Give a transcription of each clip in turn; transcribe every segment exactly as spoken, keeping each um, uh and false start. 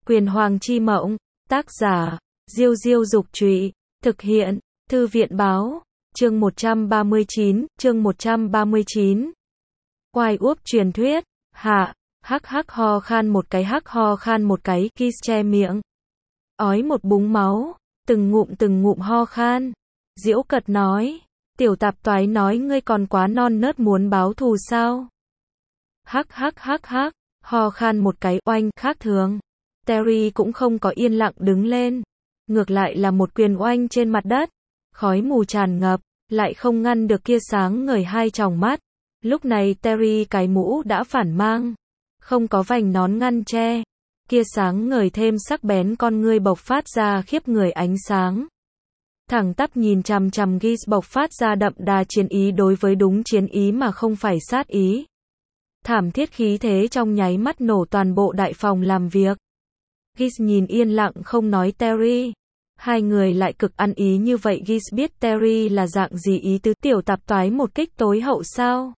Quyền Hoàng Chi Mộng, tác giả, Diêu Diêu Dục Trụy, thực hiện, Thư viện Báo, chương một trăm ba mươi chín, chương một trăm ba mươi chín. Oai Úp truyền thuyết, hạ, hắc hắc ho khan một cái hắc ho khan một cái, Kiss che miệng. Ói một búng máu, từng ngụm từng ngụm ho khan. Diễu Cật nói, tiểu tạp toái nói ngươi còn quá non nớt muốn báo thù sao? Hắc hắc hắc hắc, ho khan một cái, oanh, khác thường. Terry cũng không có yên lặng đứng lên. Ngược lại là một quyền oanh trên mặt đất. Khói mù tràn ngập, lại không ngăn được kia sáng ngời hai tròng mắt. Lúc này Terry cái mũ đã phản mang. Không có vành nón ngăn che. Kia sáng ngời thêm sắc bén con ngươi bộc phát ra khiếp người ánh sáng. Thẳng tắp nhìn chằm chằm Giz bộc phát ra đậm đà chiến ý đối với đúng chiến ý mà không phải sát ý. Thảm thiết khí thế trong nháy mắt nổ toàn bộ đại phòng làm việc. Giz nhìn yên lặng không nói Terry. Hai người lại cực ăn ý như vậy. Giz biết Terry là dạng gì ý tứ, tiểu tạp toái một kích tối hậu sao?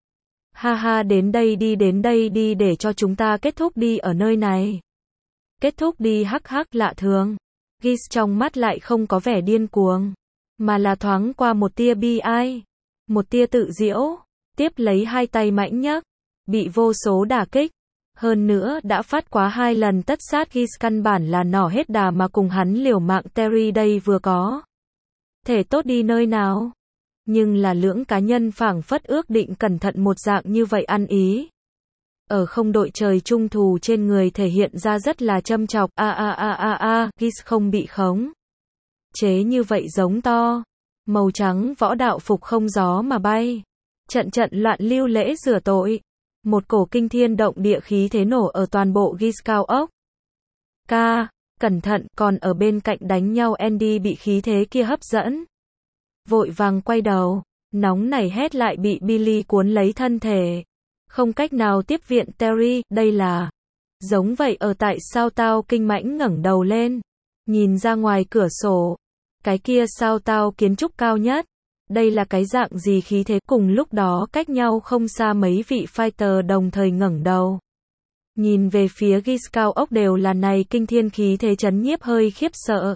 Ha ha, đến đây đi, đến đây đi, để cho chúng ta kết thúc đi ở nơi này. Kết thúc đi, hắc hắc, lạ thường. Giz trong mắt lại không có vẻ điên cuồng, mà là thoáng qua một tia bi ai, một tia tự giễu. Tiếp lấy hai tay mãnh nhấc, bị vô số đả kích, hơn nữa đã phát quá hai lần tất sát. Giz căn bản là nỏ hết đà mà cùng hắn liều mạng. Terry đây vừa có thể tốt đi nơi nào, nhưng là lưỡng cá nhân phảng phất ước định cẩn thận một dạng như vậy ăn ý. Ở không đội trời chung thù trên người thể hiện ra rất là châm chọc. A a a a a, Giz không bị khống chế như vậy giống to. Màu trắng võ đạo phục không gió mà bay. Trận trận loạn lưu lễ rửa tội. Một cổ kinh thiên động địa khí thế nổ ở toàn bộ Giz cao ốc. Ca, cẩn thận, còn ở bên cạnh đánh nhau Andy bị khí thế kia hấp dẫn. Vội vàng quay đầu, nóng nảy hét lại bị Billy cuốn lấy thân thể. Không cách nào tiếp viện Terry, đây là giống vậy ở tại sao tao kinh mãnh ngẩng đầu lên. Nhìn ra ngoài cửa sổ. Cái kia sao tao kiến trúc cao nhất. Đây là cái dạng gì khí thế. Cùng lúc đó cách nhau không xa mấy vị fighter đồng thời ngẩng đầu. Nhìn về phía Giz cao ốc đều là này kinh thiên khí thế chấn nhiếp hơi khiếp sợ.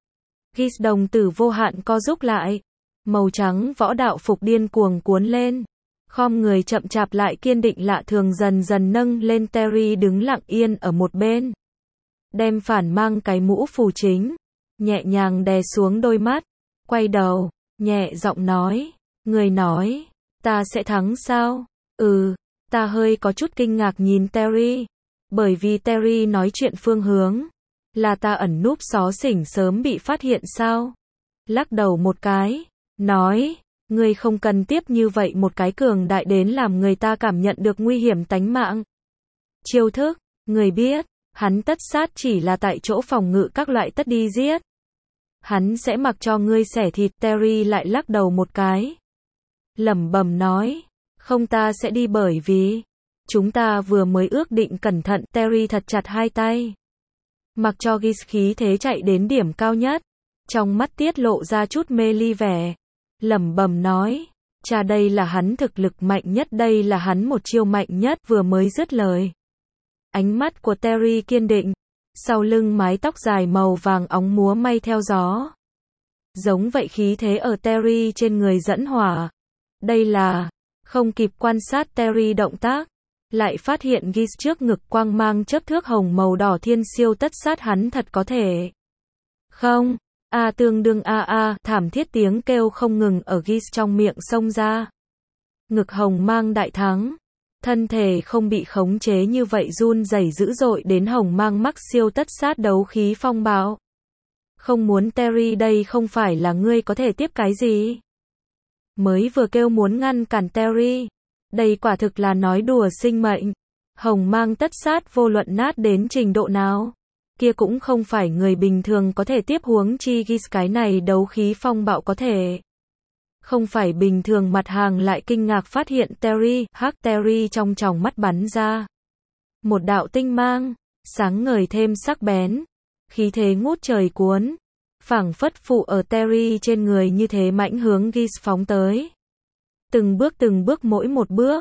Giz đồng tử vô hạn co rúm lại. Màu trắng võ đạo phục điên cuồng cuốn lên. Khom người chậm chạp lại kiên định lạ thường dần dần nâng lên. Terry đứng lặng yên ở một bên. Đem phản mang cái mũ phù chính. Nhẹ nhàng đè xuống đôi mắt. Quay đầu, nhẹ giọng nói. Người nói, ta sẽ thắng sao? Ừ, ta hơi có chút kinh ngạc nhìn Terry. Bởi vì Terry nói chuyện phương hướng. Là ta ẩn núp xó xỉnh sớm bị phát hiện sao? Lắc đầu một cái. Nói. Ngươi không cần tiếp như vậy một cái cường đại đến làm người ta cảm nhận được nguy hiểm tánh mạng. Chiêu thức, người biết, hắn tất sát chỉ là tại chỗ phòng ngự các loại tất đi giết. Hắn sẽ mặc cho ngươi xẻ thịt. Terry lại lắc đầu một cái. Lẩm bẩm nói, không, ta sẽ đi bởi vì chúng ta vừa mới ước định cẩn thận. Terry thật chặt hai tay. Mặc cho Giz khí thế chạy đến điểm cao nhất. Trong mắt tiết lộ ra chút mê ly vẻ. Lẩm bẩm nói, cha, đây là hắn thực lực mạnh nhất, đây là hắn một chiêu mạnh nhất. Vừa mới dứt lời, ánh mắt của Terry kiên định, sau lưng mái tóc dài màu vàng óng múa may theo gió. Giống vậy khí thế ở Terry trên người dẫn hỏa. Đây là, không kịp quan sát Terry động tác, lại phát hiện Giz trước ngực quang mang chớp thước hồng màu đỏ thiên siêu tất sát. Hắn thật có thể không? A à, tương đương a a, à, thảm thiết tiếng kêu không ngừng ở Giz trong miệng xông ra. Ngực hồng mang đại thắng. Thân thể không bị khống chế như vậy run rẩy dữ dội đến hồng mang mắc siêu tất sát đấu khí phong bạo. Không muốn Terry, đây không phải là ngươi có thể tiếp cái gì. Mới vừa kêu muốn ngăn cản Terry. Đây quả thực là nói đùa sinh mệnh. Hồng mang tất sát vô luận nát đến trình độ nào. Kia cũng không phải người bình thường có thể tiếp, huống chi Giz cái này đấu khí phong bạo có thể. Không phải bình thường. Mặt hàng lại kinh ngạc phát hiện Terry, hắc Terry trong tròng mắt bắn ra. Một đạo tinh mang, sáng ngời thêm sắc bén. Khí thế ngút trời cuốn. Phảng phất phụ ở Terry trên người như thế mãnh hướng Giz phóng tới. Từng bước từng bước mỗi một bước.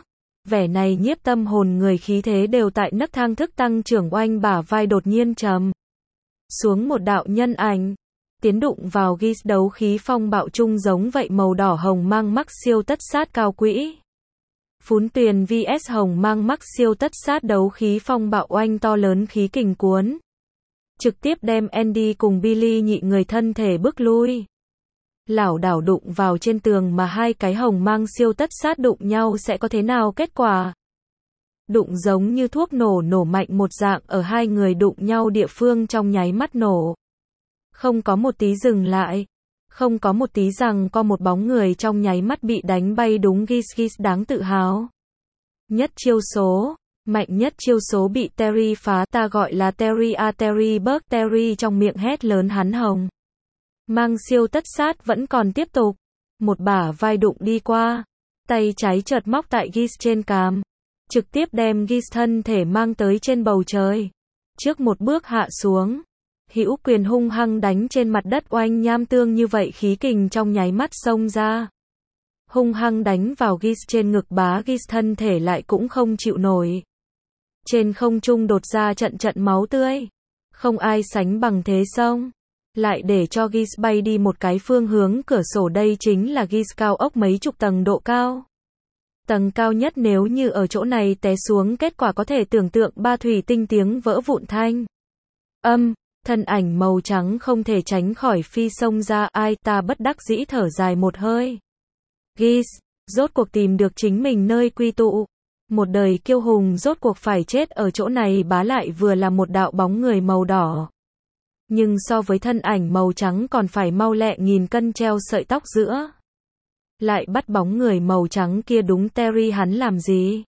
vẻ này nhiếp tâm hồn người, khí thế đều tại nấc thang thức tăng trưởng. Oanh, bả vai đột nhiên trầm xuống một đạo nhân ảnh, tiến đụng vào Geese. Đấu khí phong bạo chung giống vậy, màu đỏ hồng mang mắc siêu tất sát cao quỹ. Phún tuyền vs hồng mang mắc siêu tất sát, đấu khí phong bạo oanh to lớn, khí kình cuốn, trực tiếp đem Andy cùng Billy nhị người thân thể bước lui. Lảo đảo đụng vào trên tường, mà hai cái hồng mang siêu tất sát đụng nhau sẽ có thế nào kết quả? Đụng giống như thuốc nổ, nổ mạnh một dạng, ở hai người đụng nhau địa phương trong nháy mắt nổ. Không có một tí dừng lại, không có một tí rằng có một bóng người trong nháy mắt bị đánh bay. Đúng, Geese Geese đáng tự hào. Nhất chiêu số, mạnh nhất chiêu số bị Terry phá, ta gọi là Terry a Terry Burke. Terry trong miệng hét lớn, hắn hồng mang siêu tất sát vẫn còn tiếp tục. Một bả vai đụng đi qua, tay trái chợt móc tại Geese trên cằm, trực tiếp đem Geese thân thể mang tới trên bầu trời. Trước một bước hạ xuống, hữu quyền hung hăng đánh trên mặt đất. Oanh, nham tương như vậy, khí kình trong nháy mắt xông ra, hung hăng đánh vào Geese trên ngực. Bá Geese thân thể lại cũng không chịu nổi, trên không trung đột ra trận trận máu tươi, không ai sánh bằng thế xông, lại để cho Geese bay đi một cái phương hướng cửa sổ. Đây chính là Geese cao ốc mấy chục tầng độ cao. Tầng cao nhất, nếu như ở chỗ này té xuống, kết quả có thể tưởng tượng. Ba thủy tinh tiếng vỡ vụn thanh âm, thân ảnh màu trắng không thể tránh khỏi phi xông ra. Ai, ta bất đắc dĩ thở dài một hơi. Geese rốt cuộc tìm được chính mình nơi quy tụ. Một đời kiêu hùng rốt cuộc phải chết ở chỗ này. Bá lại vừa là một đạo bóng người màu đỏ, nhưng so với thân ảnh màu trắng còn phải mau lẹ nghìn cân treo sợi tóc giữa. Lại bắt bóng người màu trắng kia. Đúng, Terry hắn làm gì?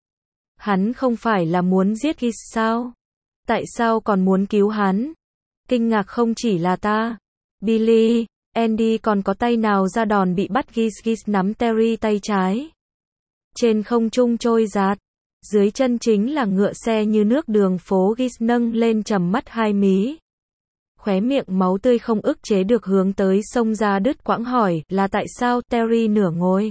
Hắn không phải là muốn giết Geese sao? Tại sao còn muốn cứu hắn? Kinh ngạc không chỉ là ta, Billy, Andy còn có tay nào ra đòn bị bắt. Geese Geese nắm Terry tay trái, trên không trung trôi giạt, dưới chân chính là ngựa xe như nước đường phố. Geese nâng lên trầm mắt hai mí, khóe miệng máu tươi không ức chế được hướng tới sông ra đứt quãng. Hỏi là tại sao? Terry nửa ngồi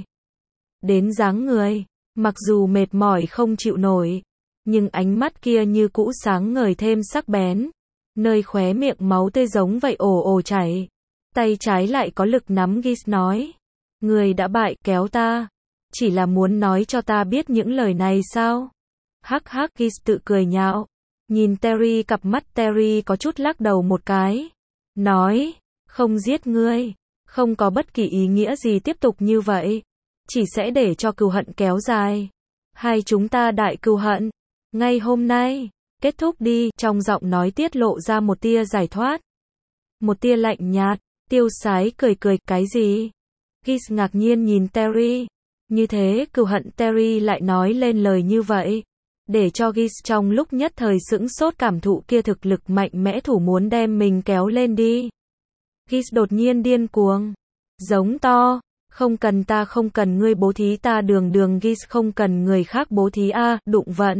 đến dáng người, mặc dù mệt mỏi không chịu nổi, nhưng ánh mắt kia như cũ sáng ngời thêm sắc bén, nơi khóe miệng máu tươi giống vậy ồ ồ chảy. Tay trái lại có lực nắm. Geese nói, người đã bại, kéo ta, chỉ là muốn nói cho ta biết những lời này sao? Hắc hắc, Geese tự cười nhạo, nhìn Terry cặp mắt. Terry có chút lắc đầu một cái, nói, không giết ngươi, không có bất kỳ ý nghĩa gì tiếp tục như vậy, chỉ sẽ để cho cừu hận kéo dài. Hai chúng ta đại cừu hận, ngay hôm nay, kết thúc đi. Trong giọng nói tiết lộ ra một tia giải thoát, một tia lạnh nhạt. Tiêu Sái cười cười, cái gì? Geese ngạc nhiên nhìn Terry, như thế cừu hận. Terry lại nói lên lời như vậy, để cho Geese trong lúc nhất thời sững sốt, cảm thụ kia thực lực mạnh mẽ, thủ muốn đem mình kéo lên đi. Geese đột nhiên điên cuồng, giống to, không cần ta, không cần ngươi bố thí ta. Đường đường Geese không cần người khác bố thí a. À, đụng vận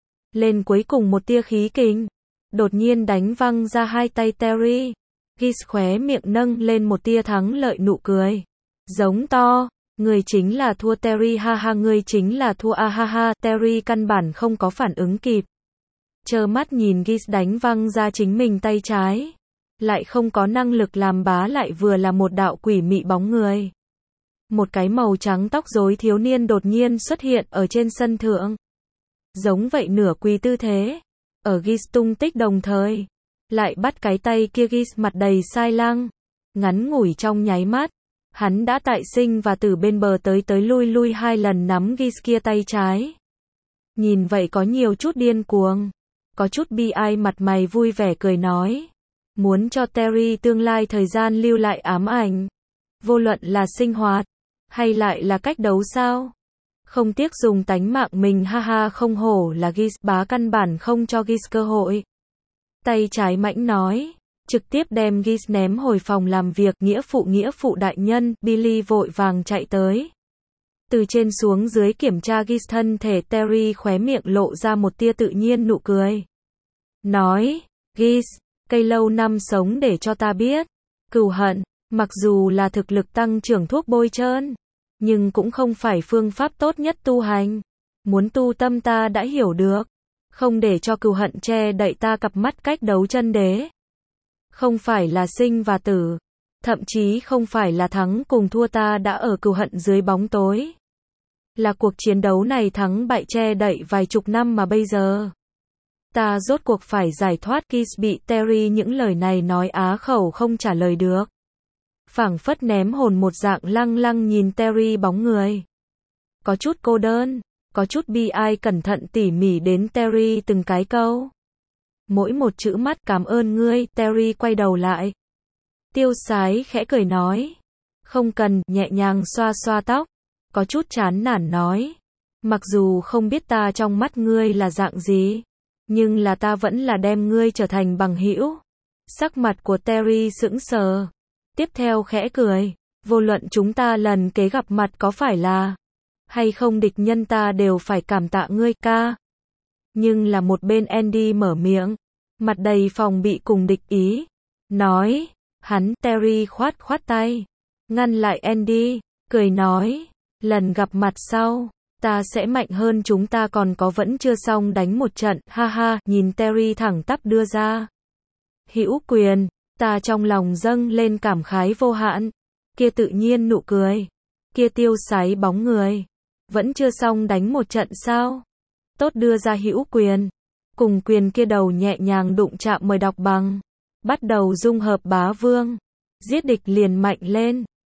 lên cuối cùng một tia khí kình, đột nhiên đánh văng ra hai tay Terry. Geese khóe miệng nâng lên một tia thắng lợi nụ cười, giống to, người chính là thua Terry, ha ha, ngươi chính là thua a, ha ha. Terry căn bản không có phản ứng kịp, trơ mắt nhìn Geese đánh văng ra chính mình tay trái, lại không có năng lực làm. Bá lại vừa là một đạo quỷ mị bóng người, một cái màu trắng tóc rối thiếu niên đột nhiên xuất hiện ở trên sân thượng, giống vậy nửa quỳ tư thế, ở Geese tung tích đồng thời, lại bắt cái tay kia. Geese mặt đầy sai lăng, ngắn ngủi trong nháy mắt, hắn đã tại sinh và tử bên bờ tới tới lui lui hai lần nắm Geese kia tay trái. Nhìn vậy có nhiều chút điên cuồng, có chút bi ai, mặt mày vui vẻ cười nói, muốn cho Terry tương lai thời gian lưu lại ám ảnh, vô luận là sinh hoạt, hay lại là cách đấu sao? Không tiếc dùng tánh mạng mình, ha ha. Không hổ là Geese, bá căn bản không cho Geese cơ hội. Tay trái mãnh nói, trực tiếp đem Geese ném hồi phòng làm việc. Nghĩa phụ, nghĩa phụ đại nhân. Billy vội vàng chạy tới, từ trên xuống dưới kiểm tra Geese thân thể. Terry khóe miệng lộ ra một tia tự nhiên nụ cười, nói, Geese, cây lâu năm sống để cho ta biết, cừu hận, mặc dù là thực lực tăng trưởng thuốc bôi trơn, nhưng cũng không phải phương pháp tốt nhất tu hành. muốn tu tâm ta đã hiểu được. Không để cho cừu hận che đậy ta cặp mắt cách đấu chân đế. Không phải là sinh và tử. Thậm chí không phải là thắng cùng thua ta đã ở cừu hận dưới bóng tối. Là cuộc chiến đấu này thắng bại che đậy vài chục năm mà bây giờ. Ta rốt cuộc phải giải thoát. Kiss bị Terry những lời này nói á khẩu không trả lời được. Phảng phất ném hồn một dạng lăng lăng nhìn Terry bóng người. Có chút cô đơn, có chút bi ai cẩn thận tỉ mỉ đến Terry từng cái câu. Mỗi một chữ mắt cảm ơn ngươi, Terry quay đầu lại. Tiêu Sái khẽ cười nói. Không cần, nhẹ nhàng xoa xoa tóc. Có chút chán nản nói. Mặc dù không biết ta trong mắt ngươi là dạng gì, nhưng là ta vẫn là đem ngươi trở thành bằng hữu. Sắc mặt của Terry sững sờ. Tiếp theo khẽ cười. Vô luận chúng ta lần kế gặp mặt có phải là hay không địch nhân ta đều phải cảm tạ ngươi ca. Nhưng là một bên Andy mở miệng. Mặt đầy phòng bị cùng địch ý. Nói. Hắn, Terry khoát khoát tay. Ngăn lại Andy. Cười nói. Lần gặp mặt sau. Ta sẽ mạnh hơn chúng ta còn có vẫn chưa xong đánh một trận. Ha ha, nhìn Terry thẳng tắp đưa ra. Hữu quyền. Ta trong lòng dâng lên cảm khái vô hạn. Kia tự nhiên nụ cười. Kia Tiêu Sái bóng người. Vẫn chưa xong đánh một trận sao? Tốt đưa ra hữu quyền. Cùng quyền kia đầu nhẹ nhàng đụng chạm mời đọc bằng. Bắt đầu dung hợp bá vương. Giết địch liền mạnh lên.